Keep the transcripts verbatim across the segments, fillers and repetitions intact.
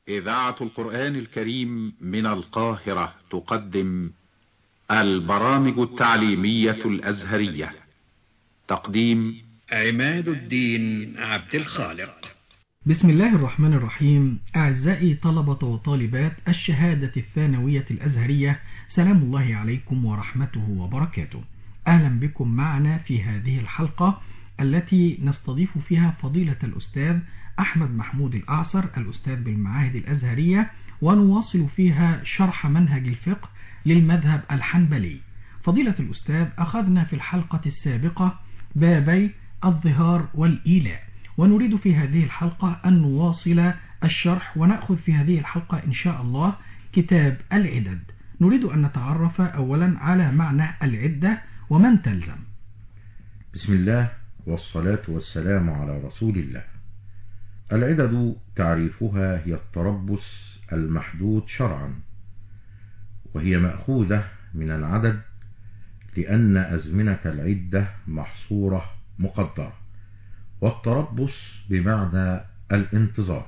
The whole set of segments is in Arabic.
إذاعة القرآن الكريم من القاهرة تقدم البرامج التعليمية الأزهرية. تقديم عماد الدين عبد الخالق. بسم الله الرحمن الرحيم. أعزائي طلبة وطالبات الشهادة الثانوية الأزهرية، سلام الله عليكم ورحمته وبركاته. أهلا بكم معنا في هذه الحلقة التي نستضيف فيها فضيلة الأستاذ أحمد محمود الأعصر، الأستاذ بالمعاهد الأزهرية، ونواصل فيها شرح منهج الفقه للمذهب الحنبلي. فضيلة الأستاذ، أخذنا في الحلقة السابقة بابي الظهار والإيلاء، ونريد في هذه الحلقة أن نواصل الشرح ونأخذ في هذه الحلقة إن شاء الله كتاب العدد. نريد أن نتعرف أولا على معنى العدة ومن تلزم. بسم الله والصلاة والسلام على رسول الله. العدد تعريفها هي التربص المحدود شرعا، وهي مأخوذة من العدد لأن أزمنة العدة محصورة مقدرة، والتربص بمعنى الانتظار.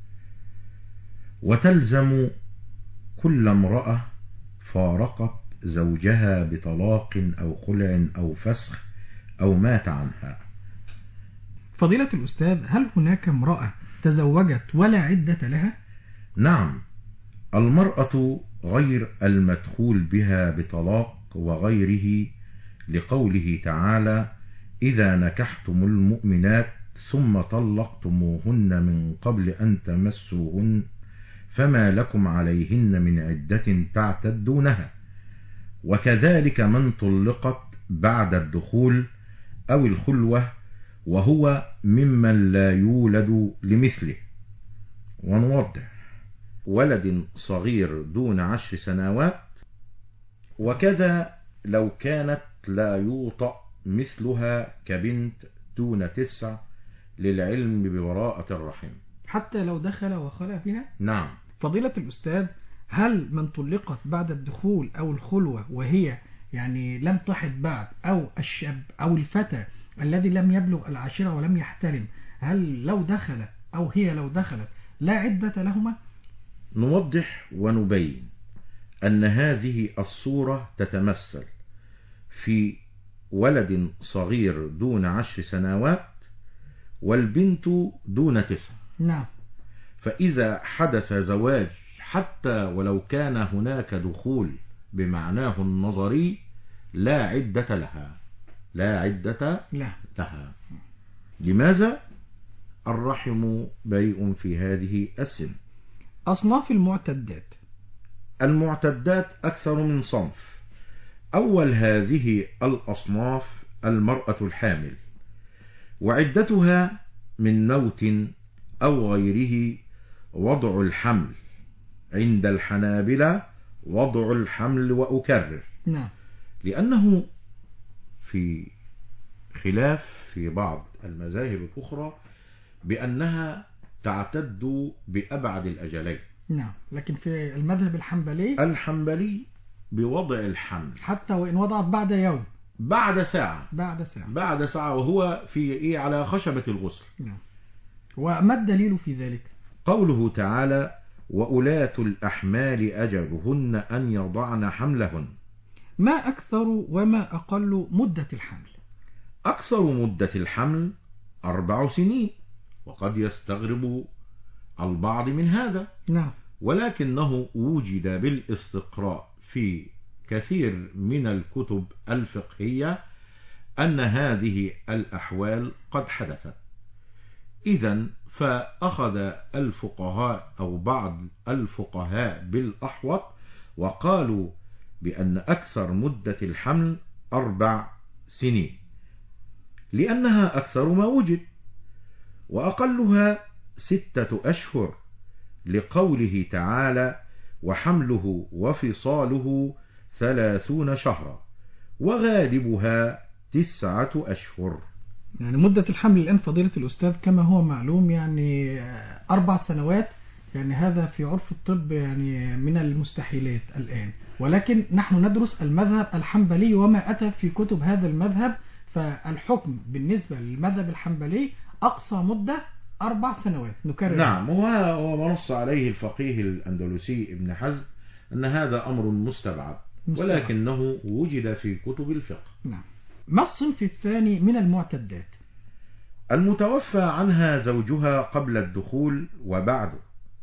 وتلزم كل امرأة فارقت زوجها بطلاق أو خلع أو فسخ أو مات عنها. فضيلة الأستاذ، هل هناك امرأة تزوجت ولا عدة لها؟ نعم، المرأة غير المدخول بها بطلاق وغيره، لقوله تعالى: إذا نكحتم المؤمنات ثم طلقتموهن من قبل أن تمسوهن فما لكم عليهن من عدة تعتدونها. وكذلك من طلقت بعد الدخول أو الخلوة وهو ممن لا يولد لمثله. ونوضح: ولد صغير دون عشر سنوات، وكذا لو كانت لا يوطأ مثلها كبنت دون تسع للعلم ببراءة الرحم، حتى لو دخل وخلى فيها؟ نعم. فضيلة الأستاذ، هل من طلقت بعد الدخول أو الخلوة وهي يعني لم تحض بعد، أو الشاب أو الفتى الذي لم يبلغ العاشرة ولم يحترم، هل لو دخل أو هي لو دخلت لا عدة لهما؟ نوضح ونبين أن هذه الصورة تتمثل في ولد صغير دون عشر سنوات والبنت دون تسع. نعم. فإذا حدث زواج حتى ولو كان هناك دخول بمعناه النظري لا عدة لها، لا عدة لا. لها. لماذا؟ الرحم بيء في هذه السن. أصناف المعتدات. المعتدات أكثر من صنف. أول هذه الأصناف المرأة الحامل، وعدتها من موت أو غيره وضع الحمل. عند الحنابلة وضع الحمل، وأكرر نعم، لأنه في خلاف في بعض المذاهب الأخرى بأنها تعتد بأبعد الأجلين. نعم، لكن في المذهب الحنبلي الحنبلي بوضع الحمل حتى وإن وضعت بعد يوم، بعد ساعة بعد ساعة بعد ساعة وهو في إيه على خشبة الغسل. نعم. وما الدليل في ذلك؟ قوله تعالى: وأولاة الأحمال أجلهن أن يضعن حملهن. ما أكثر وما أقل مدة الحمل؟ أكثر مدة الحمل أربع سنين، وقد يستغرب البعض من هذا. نعم. ولكنه وجد بالاستقراء في كثير من الكتب الفقهية أن هذه الأحوال قد حدثت. إذن فأخذ الفقهاء أو بعض الفقهاء بالأحوط وقالوا بأن أكثر مدة الحمل أربع سنين، لأنها أكثر ما وجد، وأقلها ستة أشهر، لقوله تعالى: وحمله وفصاله ثلاثون شهرا، وغالبها تسعة أشهر. يعني مدة الحمل الآن فضيلة الأستاذ كما هو معلوم يعني أربع سنوات، يعني هذا في عرف الطب يعني من المستحيلات الآن، ولكن نحن ندرس المذهب الحنبلي وما أتى في كتب هذا المذهب، فالحكم بالنسبة للمذهب الحنبلي أقصى مدة أربع سنوات نكرر. نعم، وهو ما نص عليه الفقيه الأندلسي ابن حزم أن هذا أمر مستبعد، مستبعد. ولكنه وجد في كتب الفقه. نعم. ما الصنف الثاني من المعتدات؟ المتوفى عنها زوجها قبل الدخول وبعده،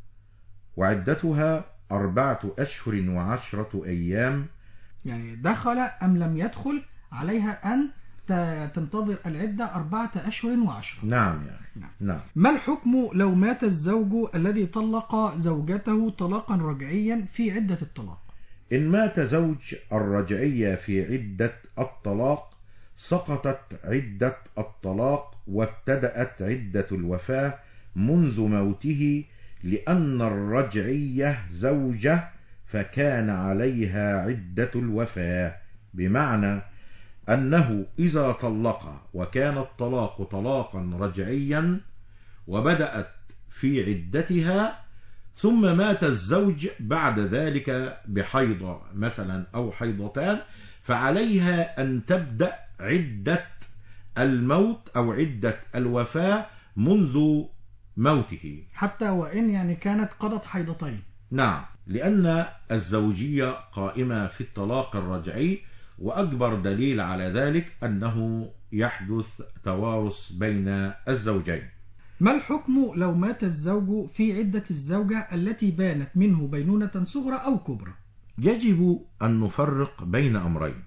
وعدتها أربعة أشهر وعشرة أيام. يعني دخل أم لم يدخل عليها أن تنتظر العدة أربعة أشهر وعشرة. نعم يعني. نعم. نعم. ما الحكم لو مات الزوج الذي طلق زوجته طلاقا رجعيا في عدة الطلاق؟ إن مات زوج الرجعية في عدة الطلاق سقطت عدة الطلاق وابتدأت عدة الوفاة منذ موته، لأن الرجعية زوجة فكان عليها عدة الوفاة، بمعنى أنه إذا طلق وكان الطلاق طلاقا رجعيا وبدأت في عدتها ثم مات الزوج بعد ذلك بحيضة مثلا أو حيضتان، فعليها أن تبدأ عدة الموت أو عدة الوفاة منذ موته، حتى وإن يعني كانت قضت حيضتين. نعم، لأن الزوجية قائمة في الطلاق الرجعي، وأكبر دليل على ذلك أنه يحدث توارث بين الزوجين. ما الحكم لو مات الزوج في عدة الزوجة التي بانت منه بينونة صغرى أو كبرى؟ يجب أن نفرق بين أمرين.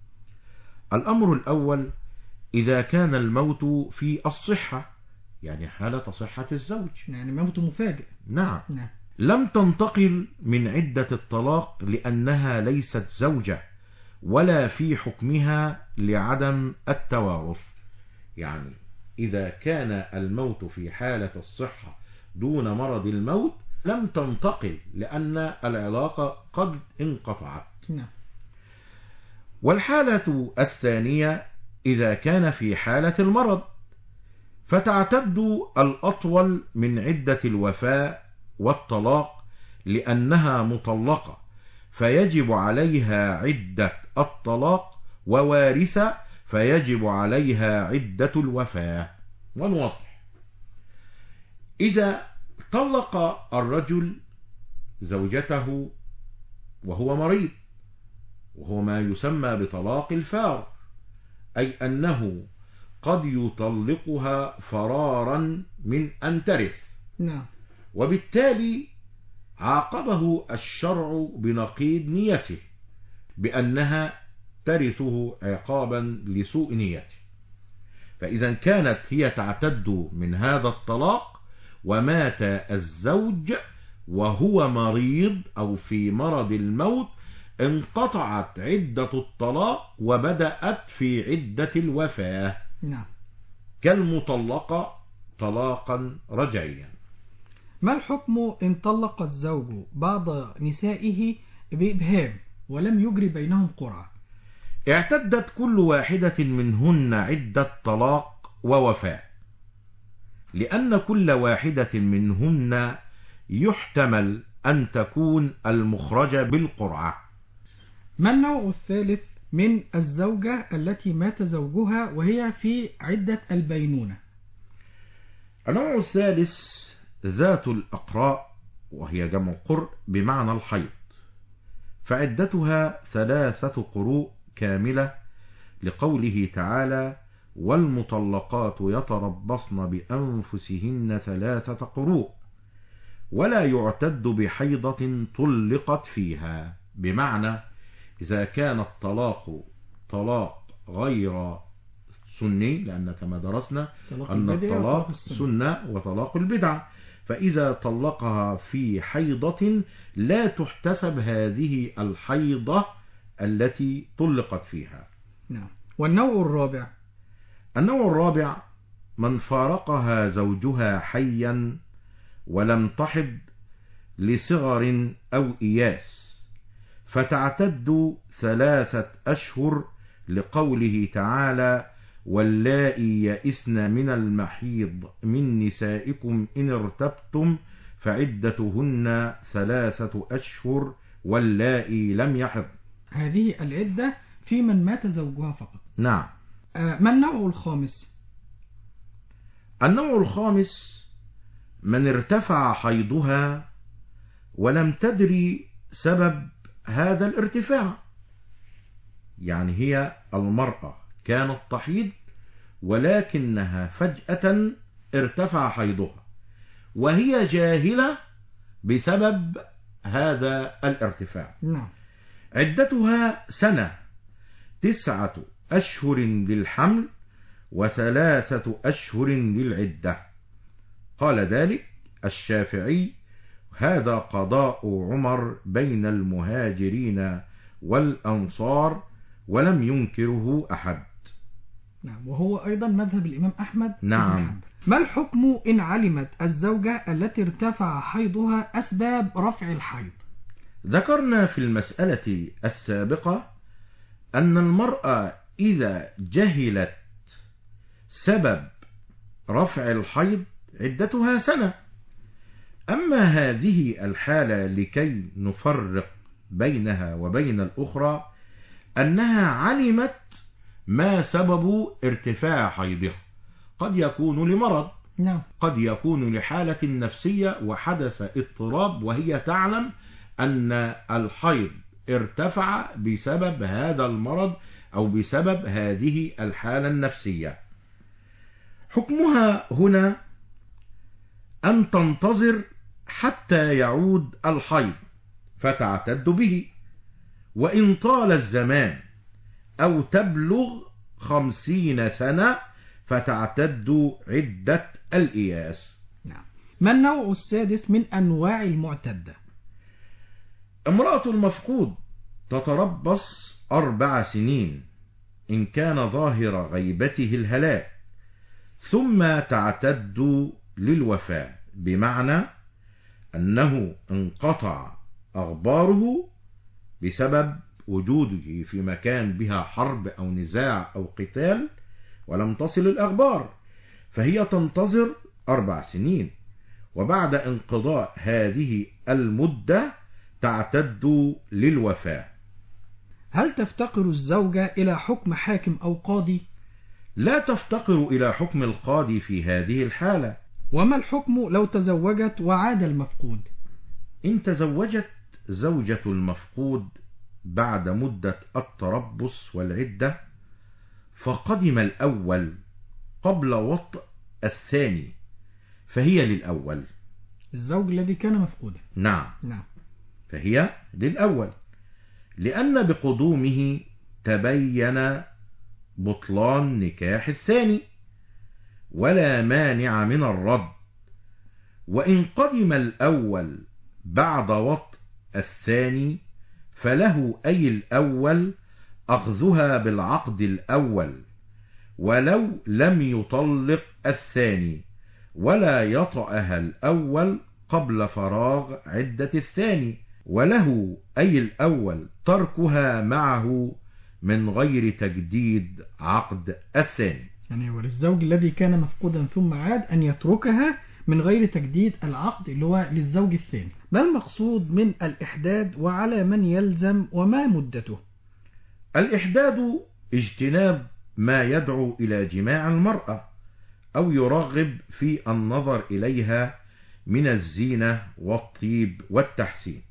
الأمر الأول إذا كان الموت في الصحة، يعني حالة صحة الزوج، يعني موت مفاجئ. نعم. نعم. لم تنتقل من عدة الطلاق لأنها ليست زوجة، ولا في حكمها لعدم التوارث. يعني إذا كان الموت في حالة الصحة دون مرض الموت لم تنتقل، لأن العلاقة قد انقطعت. نعم. والحالة الثانية إذا كان في حالة المرض، فتعتد الأطول من عدة الوفاة والطلاق لأنها مطلقة، فيجب عليها عدة الطلاق، ووارثة فيجب عليها عدة الوفاة. ونوضح: إذا طلق الرجل زوجته وهو مريض، وهو ما يسمى بطلاق الفار، أي أنه قد يطلقها فرارا من أن ترث، نعم. وبالتالي عاقبه الشرع بنقيض نيته بأنها ترثه عقابا لسوء نيته. فإذا كانت هي تعتد من هذا الطلاق ومات الزوج وهو مريض أو في مرض الموت، انقطعت عدة الطلاق وبدأت في عدة الوفاة، نعم، كالمطلقة طلاقا رجعيا. ما الحكم إن طلق الزوج بعض نسائه بإبهام ولم يجري بينهم قرعة؟ اعتدت كل واحدة منهن عدة طلاق ووفاة، لأن كل واحدة منهن يحتمل أن تكون المخرجة بالقرعة. ما النوع الثالث من الزوجة التي مات زوجها وهي في عدة البينونة؟ النوع الثالث ذات الأقراء، وهي جمع قرء بمعنى الحيض، فعدتها ثلاثة قروء كاملة، لقوله تعالى: والمطلقات يتربصن بأنفسهن ثلاثة قروء، ولا يعتد بحيضة طلقت فيها، بمعنى إذا كان الطلاق طلاق غير سني، لأن كما درسنا أن الطلاق سنة وطلاق البدعة، فإذا طلقها في حيضة لا تحتسب هذه الحيضة التي طلقت فيها. نعم. والنوع الرابع؟ النوع الرابع من فارقها زوجها حيا ولم تحض لصغر أو إياس، فتعتد ثلاثة أشهر، لقوله تعالى: واللائي يئسن من المحيض من نسائكم إن ارتبتم فعدتهن ثلاثة أشهر واللائي لم يحض. هذه العدة في من مات زوجها فقط. نعم. آه ما النوع الخامس؟ النوع الخامس من ارتفع حيضها ولم تدري سبب هذا الارتفاع. يعني هي المرأة كانت تحيض ولكنها فجأة ارتفع حيضها وهي جاهلة بسبب هذا الارتفاع. نعم. عدتها سنة، تسعة أشهر للحمل وثلاثة أشهر للعدة. قال ذلك الشافعي: هذا قضاء عمر بين المهاجرين والأنصار ولم ينكره أحد. نعم. وهو أيضا مذهب الإمام أحمد. نعم. ما الحكم إن علمت الزوجة التي ارتفع حيضها أسباب رفع الحيض؟ ذكرنا في المسألة السابقة أن المرأة إذا جهلت سبب رفع الحيض عدتها سنة. أما هذه الحالة لكي نفرق بينها وبين الأخرى أنها علمت ما سبب ارتفاع حيضها. قد يكون لمرض، نعم. قد يكون لحالة نفسية وحدث اضطراب وهي تعلم أن الحيض ارتفع بسبب هذا المرض أو بسبب هذه الحالة النفسية. حكمها هنا أن تنتظر حتى يعود الحيض فتعتد به، وإن طال الزمان أو تبلغ خمسين سنة فتعتد عدة الإياس. نعم. ما النوع السادس من أنواع المعتدة؟ امرأة المفقود تتربص أربع سنين إن كان ظاهر غيبته الهلاك، ثم تعتد للوفاة، بمعنى أنه انقطع أخباره بسبب وجوده في مكان بها حرب أو نزاع أو قتال ولم تصل الأخبار، فهي تنتظر أربع سنين، وبعد انقضاء هذه المدة تعتد للوفاة. هل تفتقر الزوجة إلى حكم حاكم أو قاضي؟ لا تفتقر إلى حكم القاضي في هذه الحالة. وما الحكم لو تزوجت وعاد المفقود؟ إن تزوجت زوجة المفقود بعد مدة التربص والعدة فقدم الأول قبل وطء الثاني فهي للأول. الزوج الذي كان مفقودا. نعم. نعم. فهي للأول، لأن بقدومه تبين بطلان نكاح الثاني ولا مانع من الرد. وإن قدم الأول بعد وطء الثاني فله أي الأول أخذها بالعقد الأول ولو لم يطلق الثاني، ولا يطأها الأول قبل فراغ عدة الثاني، وله أي الأول تركها معه من غير تجديد عقد الثاني. يعني وللزوج الذي كان مفقودا ثم عاد أن يتركها من غير تجديد العقد اللي هو للزوج الثاني. ما المقصود من الإحداد وعلى من يلزم وما مدته؟ الإحداد اجتناب ما يدعو إلى جماع المرأة أو يرغب في النظر إليها من الزينة والطيب والتحسين.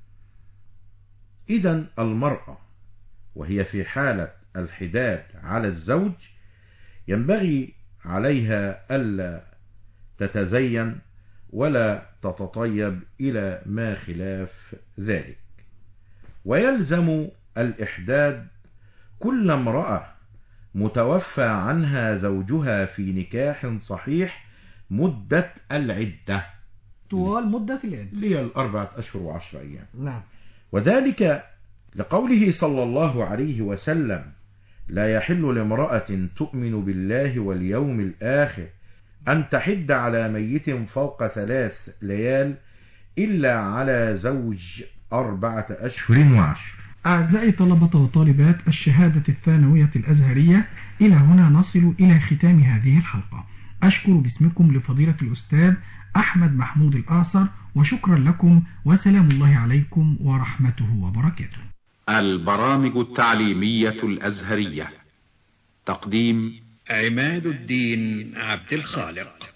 إذن المرأة وهي في حالة الحداد على الزوج ينبغي عليها ألا تتزين ولا تتطيب إلى ما خلاف ذلك. ويلزم الإحداد كل امرأة متوفى عنها زوجها في نكاح صحيح مدة العدة، طوال مدة العدة اللي هي الأربعة أشهر وعشر أيام. نعم. وذلك لقوله صلى الله عليه وسلم: لا يحل لامرأة تؤمن بالله واليوم الآخر أن تحد على ميت فوق ثلاث ليال إلا على زوج أربعة أشهر وعشر. أعزائي طلبة وطالبات الشهادة الثانوية الأزهرية، إلى هنا نصل إلى ختام هذه الحلقة. أشكر باسمكم لفضيلة الأستاذ أحمد محمود الآصر، وشكرا لكم، وسلام الله عليكم ورحمته وبركاته. البرامج التعليمية الأزهرية. تقديم عماد الدين عبد الخالق.